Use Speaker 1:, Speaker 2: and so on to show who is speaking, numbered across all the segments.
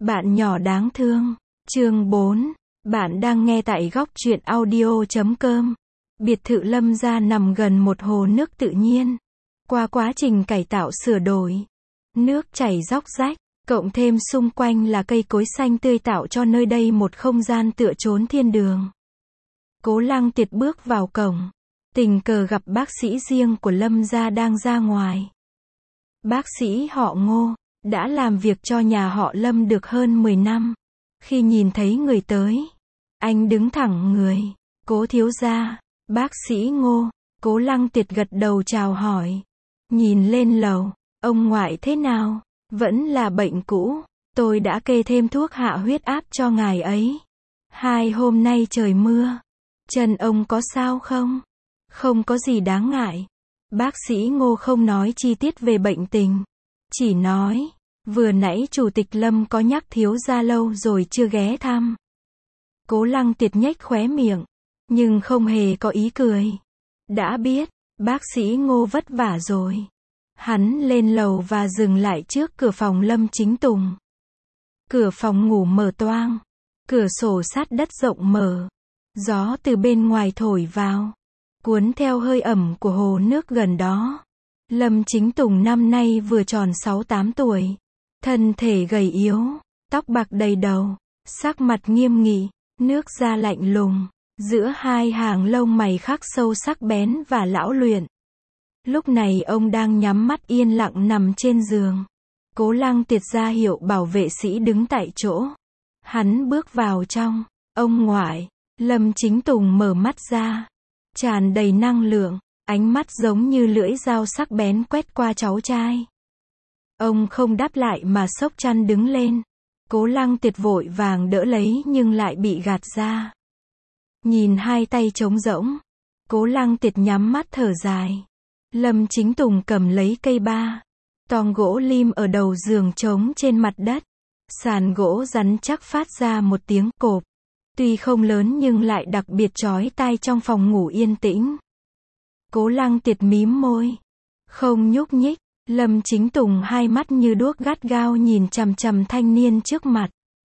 Speaker 1: Bạn nhỏ đáng thương. Chương 4. Bạn đang nghe tại góc truyện audio.com. Biệt thự Lâm gia nằm gần một hồ nước tự nhiên. Qua quá trình cải tạo sửa đổi, nước chảy róc rách, cộng thêm xung quanh là cây cối xanh tươi tạo cho nơi đây một không gian tựa trốn thiên đường. Cố Lăng Tiệt bước vào cổng, tình cờ gặp bác sĩ riêng của Lâm gia đang ra ngoài. Bác sĩ họ Ngô, đã làm việc cho nhà họ Lâm được hơn 10 năm. Khi nhìn thấy người tới, anh đứng thẳng người. Cố thiếu gia, bác sĩ Ngô. Cố Lăng Tiệt gật đầu chào hỏi. Nhìn lên lầu, ông ngoại thế nào? Vẫn là bệnh cũ. Tôi đã kê thêm thuốc hạ huyết áp cho ngài ấy. 2 hôm nay trời mưa. Chân ông có sao không? Không có gì đáng ngại. Bác sĩ Ngô không nói chi tiết về bệnh tình. Chỉ nói, vừa nãy Chủ tịch Lâm có nhắc thiếu gia lâu rồi chưa ghé thăm. Cố Lăng Tiệt nhếch khóe miệng, nhưng không hề có ý cười. Đã biết, bác sĩ Ngô vất vả rồi. Hắn lên lầu và dừng lại trước cửa phòng Lâm Chính Tùng. Cửa phòng ngủ mở toang, cửa sổ sát đất rộng mở. Gió từ bên ngoài thổi vào, cuốn theo hơi ẩm của hồ nước gần đó. Lâm Chính Tùng năm nay vừa tròn 6-8 tuổi. Thân thể gầy yếu, tóc bạc đầy đầu, sắc mặt nghiêm nghị, nước da lạnh lùng. Giữa hai hàng lông mày khắc sâu sắc bén và lão luyện. Lúc này ông đang nhắm mắt yên lặng nằm trên giường. Cố Lăng Tiệt ra hiệu bảo vệ sĩ đứng tại chỗ. Hắn bước vào trong. Ông ngoại. Lâm Chính Tùng mở mắt ra, tràn đầy năng lượng, ánh mắt giống như lưỡi dao sắc bén quét qua cháu trai. Ông không đáp lại mà xốc chăn đứng lên. Cố Lăng Tiệt vội vàng đỡ lấy nhưng lại bị gạt ra. Nhìn hai tay trống rỗng, Cố Lăng Tiệt nhắm mắt thở dài. Lâm Chính Tùng cầm lấy cây ba tong gỗ lim ở đầu giường trống trên mặt đất. Sàn gỗ rắn chắc phát ra một tiếng cộp. Tuy không lớn nhưng lại đặc biệt chói tai trong phòng ngủ yên tĩnh. Cố Lăng Tiệt mím môi, không nhúc nhích. Lâm Chính Tùng hai mắt như đuốc gắt gao nhìn chằm chằm thanh niên trước mặt.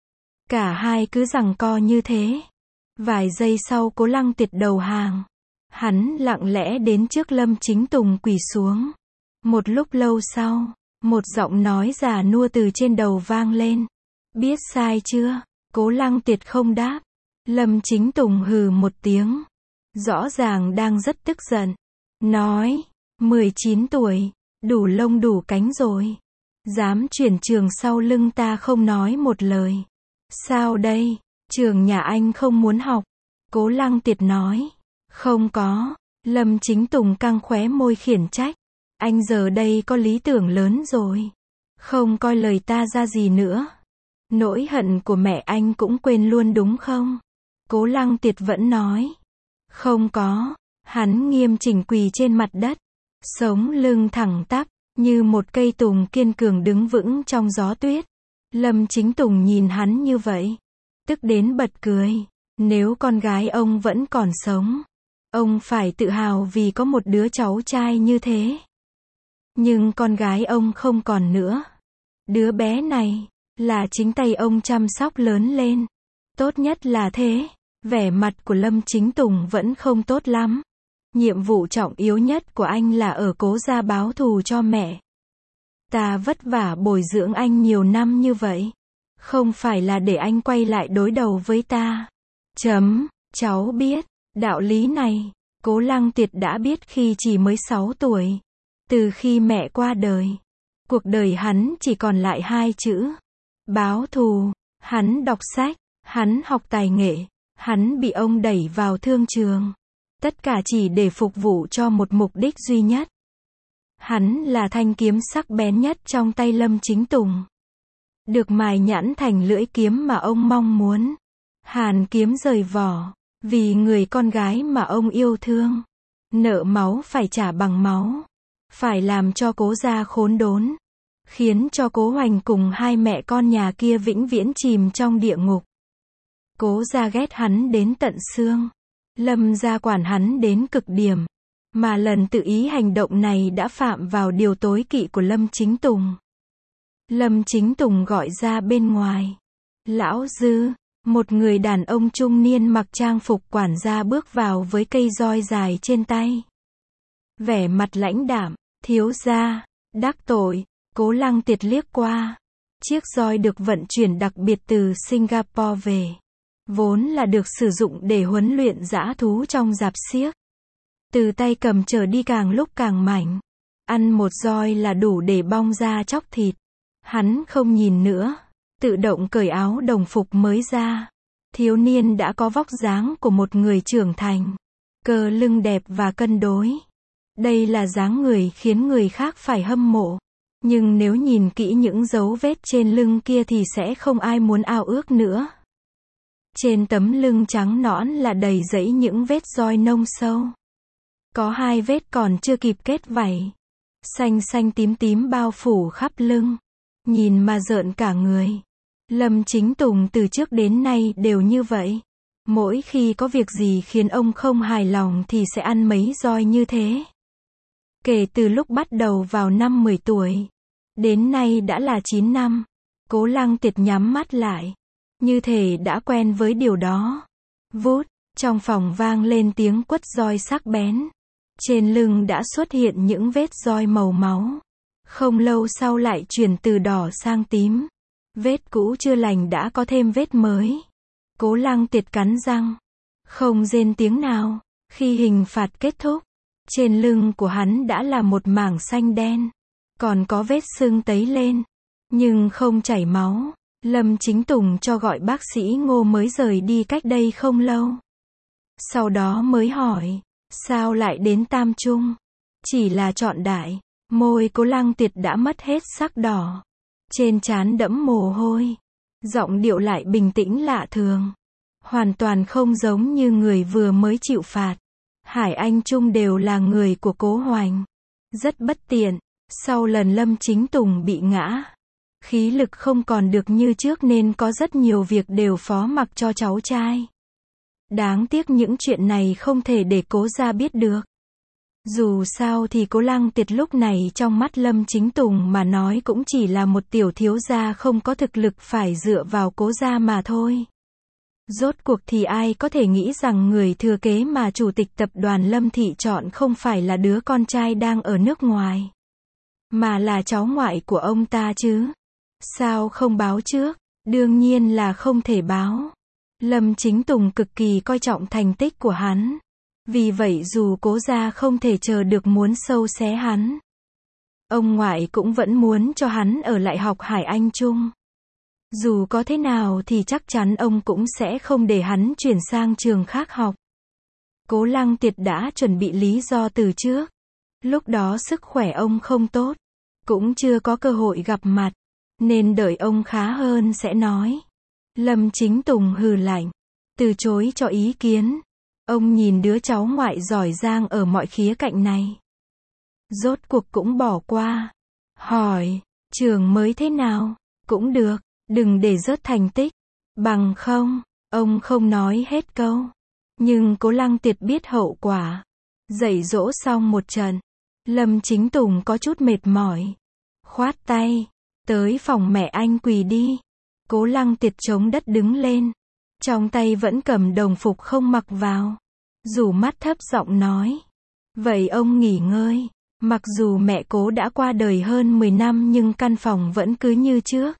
Speaker 1: Cả hai cứ giằng co như thế. Vài giây sau Cố Lăng Tiệt đầu hàng. Hắn lặng lẽ đến trước Lâm Chính Tùng quỳ xuống. Một lúc lâu sau, một giọng nói già nua từ trên đầu vang lên. Biết sai chưa? Cố Lăng Tiệt không đáp. Lâm Chính Tùng hừ một tiếng. Rõ ràng đang rất tức giận. Nói, 19 tuổi, đủ lông đủ cánh rồi. Dám chuyển trường sau lưng ta không nói một lời. Sao đây? Trường nhà anh không muốn học. Cố Lăng Tiệt nói. Không có. Lâm Chính Tùng căng khóe môi khiển trách. Anh giờ đây có lý tưởng lớn rồi. Không coi lời ta ra gì nữa. Nỗi hận của mẹ anh cũng quên luôn đúng không? Cố Lăng Tiệt vẫn nói. Không có. Hắn nghiêm chỉnh quỳ trên mặt đất. Sống lưng thẳng tắp, như một cây tùng kiên cường đứng vững trong gió tuyết. Lâm Chính Tùng nhìn hắn như vậy, tức đến bật cười. Nếu con gái ông vẫn còn sống, ông phải tự hào vì có một đứa cháu trai như thế. Nhưng con gái ông không còn nữa. Đứa bé này, là chính tay ông chăm sóc lớn lên. Tốt nhất là thế. Vẻ mặt của Lâm Chính Tùng vẫn không tốt lắm. Nhiệm vụ trọng yếu nhất của anh là ở Cố gia báo thù cho mẹ. Ta vất vả bồi dưỡng anh nhiều năm như vậy. Không phải là để anh quay lại đối đầu với ta. Cháu biết. Đạo lý này, Cố Lăng Tiệt đã biết khi chỉ mới 6 tuổi. Từ khi mẹ qua đời, cuộc đời hắn chỉ còn lại 2 chữ. Báo thù. Hắn đọc sách, hắn học tài nghệ, hắn bị ông đẩy vào thương trường. Tất cả chỉ để phục vụ cho một mục đích duy nhất. Hắn là thanh kiếm sắc bén nhất trong tay Lâm Chính Tùng. Được mài nhẵn thành lưỡi kiếm mà ông mong muốn. Hàn kiếm rời vỏ, vì người con gái mà ông yêu thương. Nợ máu phải trả bằng máu. Phải làm cho Cố gia khốn đốn. Khiến cho Cố Hoành cùng hai mẹ con nhà kia vĩnh viễn chìm trong địa ngục. Cố gia ghét hắn đến tận xương. Lâm gia quản hắn đến cực điểm. Mà lần tự ý hành động này đã phạm vào điều tối kỵ của Lâm Chính Tùng. Lâm Chính Tùng gọi ra bên ngoài. Lão Dư, một người đàn ông trung niên mặc trang phục quản gia bước vào với cây roi dài trên tay. Vẻ mặt lãnh đạm, thiếu gia, đắc tội. Cố Lăng Tiệt liếc qua. Chiếc roi được vận chuyển đặc biệt từ Singapore về. Vốn là được sử dụng để huấn luyện dã thú trong rạp xiếc. Từ tay cầm trở đi càng lúc càng mảnh. Ăn một roi là đủ để bong ra chóc thịt. Hắn không nhìn nữa. Tự động cởi áo đồng phục mới ra. Thiếu niên đã có vóc dáng của một người trưởng thành. Cơ lưng đẹp và cân đối. Đây là dáng người khiến người khác phải hâm mộ. Nhưng nếu nhìn kỹ những dấu vết trên lưng kia thì sẽ không ai muốn ao ước nữa. Trên tấm lưng trắng nõn là đầy rẫy những vết roi nông sâu. Có 2 vết còn chưa kịp kết vảy. Xanh xanh tím tím bao phủ khắp lưng. Nhìn mà rợn cả người. Lâm Chính Tùng từ trước đến nay đều như vậy. Mỗi khi có việc gì khiến ông không hài lòng thì sẽ ăn mấy roi như thế. Kể từ lúc bắt đầu vào năm 10 tuổi. Đến nay đã là 9 năm. Cố Lăng Tiệt nhắm mắt lại. Như thể đã quen với điều đó. Vút, trong phòng vang lên tiếng quất roi sắc bén. Trên lưng đã xuất hiện những vết roi màu máu. Không lâu sau lại chuyển từ đỏ sang tím. Vết cũ chưa lành đã có thêm vết mới. Cố Lăng Tiệt cắn răng. Không rên tiếng nào. Khi hình phạt kết thúc. Trên lưng của hắn đã là một mảng xanh đen. Còn có vết sưng tấy lên. Nhưng không chảy máu. Lâm Chính Tùng cho gọi bác sĩ Ngô mới rời đi cách đây không lâu. Sau đó mới hỏi. Sao lại đến Tam Trung? Chỉ là chọn đại. Môi Cố Lăng Tiệt đã mất hết sắc đỏ. Trên trán đẫm mồ hôi. Giọng điệu lại bình tĩnh lạ thường. Hoàn toàn không giống như người vừa mới chịu phạt. Hải Anh Trung đều là người của Cố Hoành. Rất bất tiện. Sau lần Lâm Chính Tùng bị ngã. Khí lực không còn được như trước nên có rất nhiều việc đều phó mặc cho cháu trai. Đáng tiếc những chuyện này không thể để Cố gia biết được. Dù sao thì Cố Lăng Tiệt lúc này trong mắt Lâm Chính Tùng mà nói cũng chỉ là một tiểu thiếu gia không có thực lực phải dựa vào Cố gia mà thôi. Rốt cuộc thì ai có thể nghĩ rằng người thừa kế mà chủ tịch tập đoàn Lâm Thị chọn không phải là đứa con trai đang ở nước ngoài. Mà là cháu ngoại của ông ta chứ. Sao không báo trước? Đương nhiên là không thể báo. Lâm Chính Tùng cực kỳ coi trọng thành tích của hắn. Vì vậy dù Cố gia không thể chờ được muốn sâu xé hắn. Ông ngoại cũng vẫn muốn cho hắn ở lại học Hải Anh Trung. Dù có thế nào thì chắc chắn ông cũng sẽ không để hắn chuyển sang trường khác học. Cố Lăng Tiệt đã chuẩn bị lý do từ trước. Lúc đó sức khỏe ông không tốt. Cũng chưa có cơ hội gặp mặt. Nên đợi ông khá hơn sẽ nói. Lâm Chính Tùng hừ lạnh. Từ chối cho ý kiến. Ông nhìn đứa cháu ngoại giỏi giang ở mọi khía cạnh này. Rốt cuộc cũng bỏ qua. Hỏi, trường mới thế nào? Cũng được, đừng để rớt thành tích. Bằng không, ông không nói hết câu. Nhưng Cố Lăng Tiệt biết hậu quả. Dạy dỗ xong một trận. Lâm Chính Tùng có chút mệt mỏi. Khoát tay. Tới phòng mẹ anh quỳ đi. Cố Lăng Tiệt chống đất đứng lên. Trong tay vẫn cầm đồng phục không mặc vào. Rủ mắt thấp giọng nói. Vậy ông nghỉ ngơi. Mặc dù mẹ Cố đã qua đời hơn 10 năm nhưng căn phòng vẫn cứ như trước.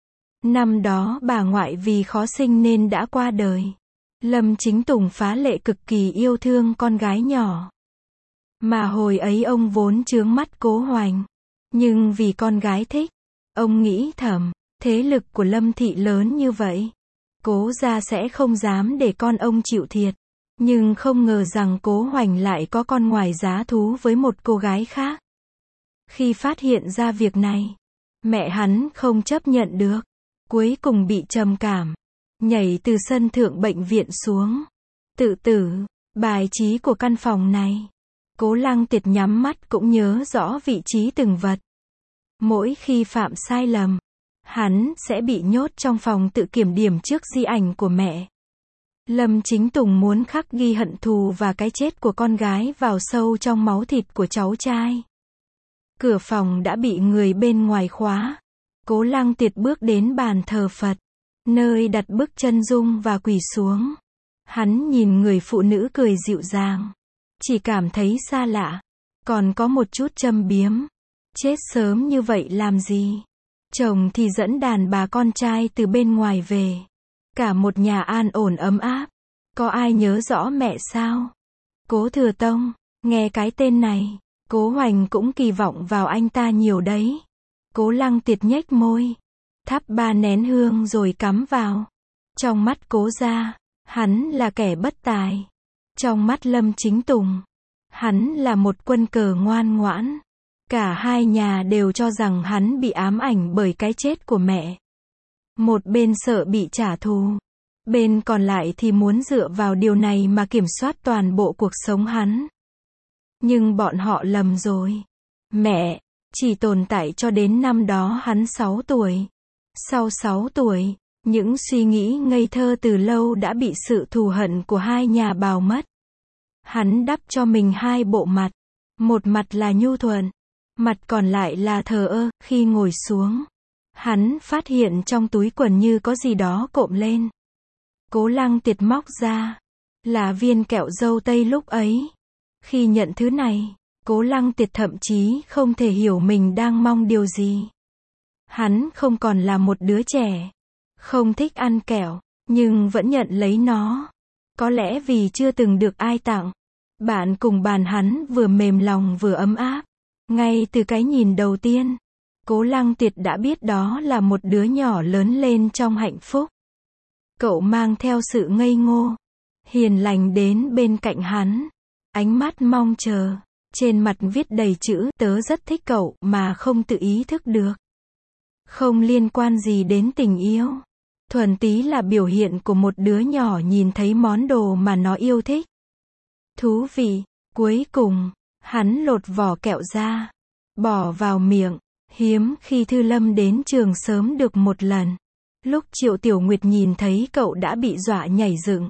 Speaker 1: Năm đó bà ngoại vì khó sinh nên đã qua đời. Lâm Chính Tùng phá lệ cực kỳ yêu thương con gái nhỏ. Mà hồi ấy ông vốn chướng mắt Cố Hoành. Nhưng vì con gái thích. Ông nghĩ thầm, thế lực của Lâm Thị lớn như vậy. Cố gia sẽ không dám để con ông chịu thiệt. Nhưng không ngờ rằng Cố Hoành lại có con ngoài giá thú với một cô gái khác. Khi phát hiện ra việc này, mẹ hắn không chấp nhận được. Cuối cùng bị trầm cảm. Nhảy từ sân thượng bệnh viện xuống. Tự tử. Bài trí của căn phòng này. Cố Lăng Tiệt nhắm mắt cũng nhớ rõ vị trí từng vật. Mỗi khi phạm sai lầm, hắn sẽ bị nhốt trong phòng tự kiểm điểm trước di ảnh của mẹ. Lâm Chính Tùng muốn khắc ghi hận thù và cái chết của con gái vào sâu trong máu thịt của cháu trai. Cửa phòng đã bị người bên ngoài khóa. Cố Lăng Tiệt bước đến bàn thờ Phật, nơi đặt bức chân dung và quỳ xuống. Hắn nhìn người phụ nữ cười dịu dàng, chỉ cảm thấy xa lạ, còn có một chút châm biếm. Chết sớm như vậy làm gì? Chồng thì dẫn đàn bà con trai từ bên ngoài về. Cả một nhà an ổn ấm áp. Có ai nhớ rõ mẹ sao? Cố Thừa Tông, nghe cái tên này, Cố Hoành cũng kỳ vọng vào anh ta nhiều đấy. Cố Lăng Tiệt nhếch môi, thắp 3 nén hương rồi cắm vào. Trong mắt Cố gia, hắn là kẻ bất tài. Trong mắt Lâm Chính Tùng, hắn là một quân cờ ngoan ngoãn. Cả hai nhà đều cho rằng hắn bị ám ảnh bởi cái chết của mẹ. Một bên sợ bị trả thù, bên còn lại thì muốn dựa vào điều này mà kiểm soát toàn bộ cuộc sống hắn. Nhưng bọn họ lầm rồi. Mẹ chỉ tồn tại cho đến năm đó hắn 6 tuổi. Sau 6 tuổi, những suy nghĩ ngây thơ từ lâu đã bị sự thù hận của hai nhà bào mất. Hắn đắp cho mình 2 bộ mặt. Một mặt là nhu thuận, mặt còn lại là thờ ơ. Khi ngồi xuống, hắn phát hiện trong túi quần như có gì đó cộm lên. Cố Lăng Tiệt móc ra, là viên kẹo dâu tây lúc ấy. Khi nhận thứ này, Cố Lăng Tiệt thậm chí không thể hiểu mình đang mong điều gì. Hắn không còn là một đứa trẻ, không thích ăn kẹo, nhưng vẫn nhận lấy nó. Có lẽ vì chưa từng được ai tặng. Bạn cùng bàn hắn vừa mềm lòng vừa ấm áp. Ngay từ cái nhìn đầu tiên, Cố Lăng Tiệt đã biết đó là một đứa nhỏ lớn lên trong hạnh phúc. Cậu mang theo sự ngây ngô, hiền lành đến bên cạnh hắn. Ánh mắt mong chờ, trên mặt viết đầy chữ tớ rất thích cậu mà không tự ý thức được. Không liên quan gì đến tình yêu. Thuần túy là biểu hiện của một đứa nhỏ nhìn thấy món đồ mà nó yêu thích. Thú vị. Cuối cùng, hắn lột vỏ kẹo ra, bỏ vào miệng. Hiếm khi Thư Lâm đến trường sớm được một lần. Lúc Triệu Tiểu Nguyệt nhìn thấy cậu đã bị dọa nhảy dựng.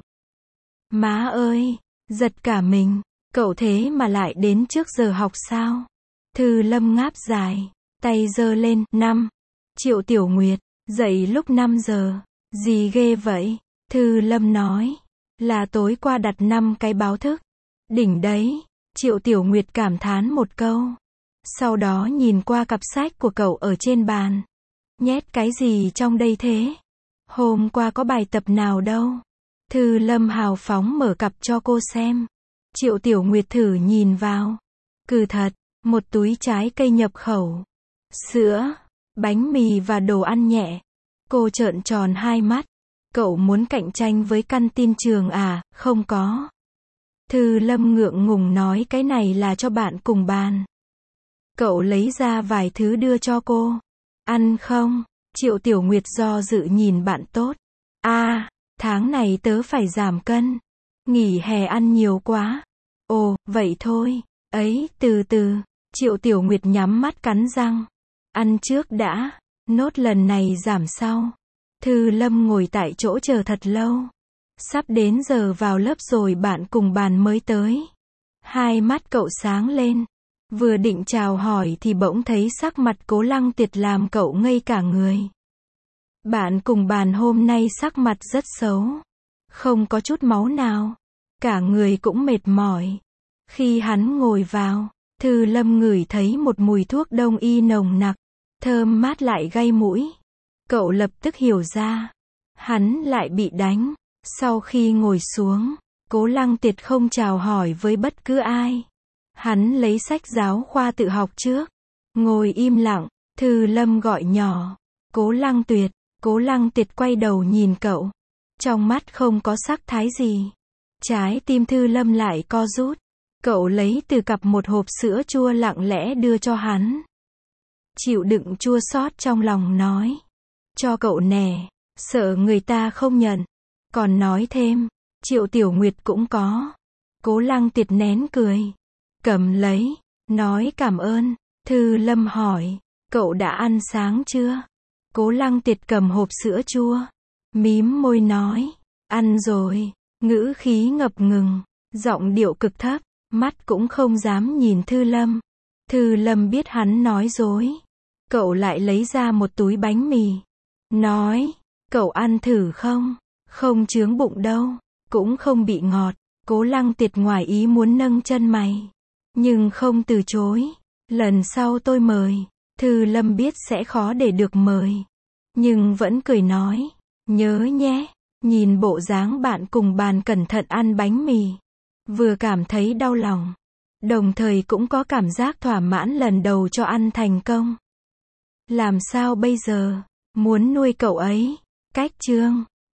Speaker 1: Má ơi, giật cả mình, cậu thế mà lại đến trước giờ học sao? Thư Lâm ngáp dài, tay giơ lên. 5. Triệu Tiểu Nguyệt, dậy lúc 5 giờ. Gì ghê vậy? Thư Lâm nói, là tối qua đặt 5 cái báo thức. Đỉnh đấy. Triệu Tiểu Nguyệt cảm thán một câu. Sau đó nhìn qua cặp sách của cậu ở trên bàn. Nhét cái gì trong đây thế? Hôm qua có bài tập nào đâu? Thư Lâm hào phóng mở cặp cho cô xem. Triệu Tiểu Nguyệt thử nhìn vào. Cứ thật, một túi trái cây nhập khẩu, sữa, bánh mì và đồ ăn nhẹ. Cô trợn tròn hai mắt. Cậu muốn cạnh tranh với căn tin trường à? Không có. Thư Lâm ngượng ngùng nói cái này là cho bạn cùng bàn. Cậu lấy ra vài thứ đưa cho cô. Ăn không? Triệu Tiểu Nguyệt do dự nhìn bạn tốt. Tháng này tớ phải giảm cân. Nghỉ hè ăn nhiều quá. Ồ, vậy thôi. Ấy, từ từ. Triệu Tiểu Nguyệt nhắm mắt cắn răng. Ăn trước đã. Nốt lần này giảm sau. Thư Lâm ngồi tại chỗ chờ thật lâu. Sắp đến giờ vào lớp rồi bạn cùng bàn mới tới. Hai mắt cậu sáng lên. Vừa định chào hỏi thì bỗng thấy sắc mặt Cố Lăng Tiệt làm cậu ngây cả người. Bạn cùng bàn hôm nay sắc mặt rất xấu. Không có chút máu nào. Cả người cũng mệt mỏi. Khi hắn ngồi vào, Thư Lâm ngửi thấy một mùi thuốc đông y nồng nặc. Thơm mát lại gây mũi. Cậu lập tức hiểu ra. Hắn lại bị đánh. Sau khi ngồi xuống, Cố Lăng Tiệt không chào hỏi với bất cứ ai. Hắn lấy sách giáo khoa tự học trước. Ngồi im lặng, Thư Lâm gọi nhỏ. Cố Lăng Tuyệt. Cố Lăng Tiệt quay đầu nhìn cậu. Trong mắt không có sắc thái gì. Trái tim Thư Lâm lại co rút. Cậu lấy từ cặp một hộp sữa chua lặng lẽ đưa cho hắn. Chịu đựng chua xót trong lòng nói. Cho cậu nè, sợ người ta không nhận. Còn nói thêm, Triệu Tiểu Nguyệt cũng có. Cố Lăng Tiệt nén cười. Cầm lấy, nói cảm ơn. Thư Lâm hỏi, cậu đã ăn sáng chưa? Cố Lăng Tiệt cầm hộp sữa chua. Mím môi nói, ăn rồi. Ngữ khí ngập ngừng, giọng điệu cực thấp, mắt cũng không dám nhìn Thư Lâm. Thư Lâm biết hắn nói dối. Cậu lại lấy ra một túi bánh mì. Nói, cậu ăn thử không? Không chướng bụng đâu. Cũng không bị ngọt. Cố Lăng Tiệt ngoài ý muốn nâng chân mày. Nhưng không từ chối. Lần sau tôi mời. Thư Lâm biết sẽ khó để được mời. Nhưng vẫn cười nói. Nhớ nhé. Nhìn bộ dáng bạn cùng bàn cẩn thận ăn bánh mì. Vừa cảm thấy đau lòng. Đồng thời cũng có cảm giác thỏa mãn lần đầu cho ăn thành công. Làm sao bây giờ? Muốn nuôi cậu ấy. Cách chương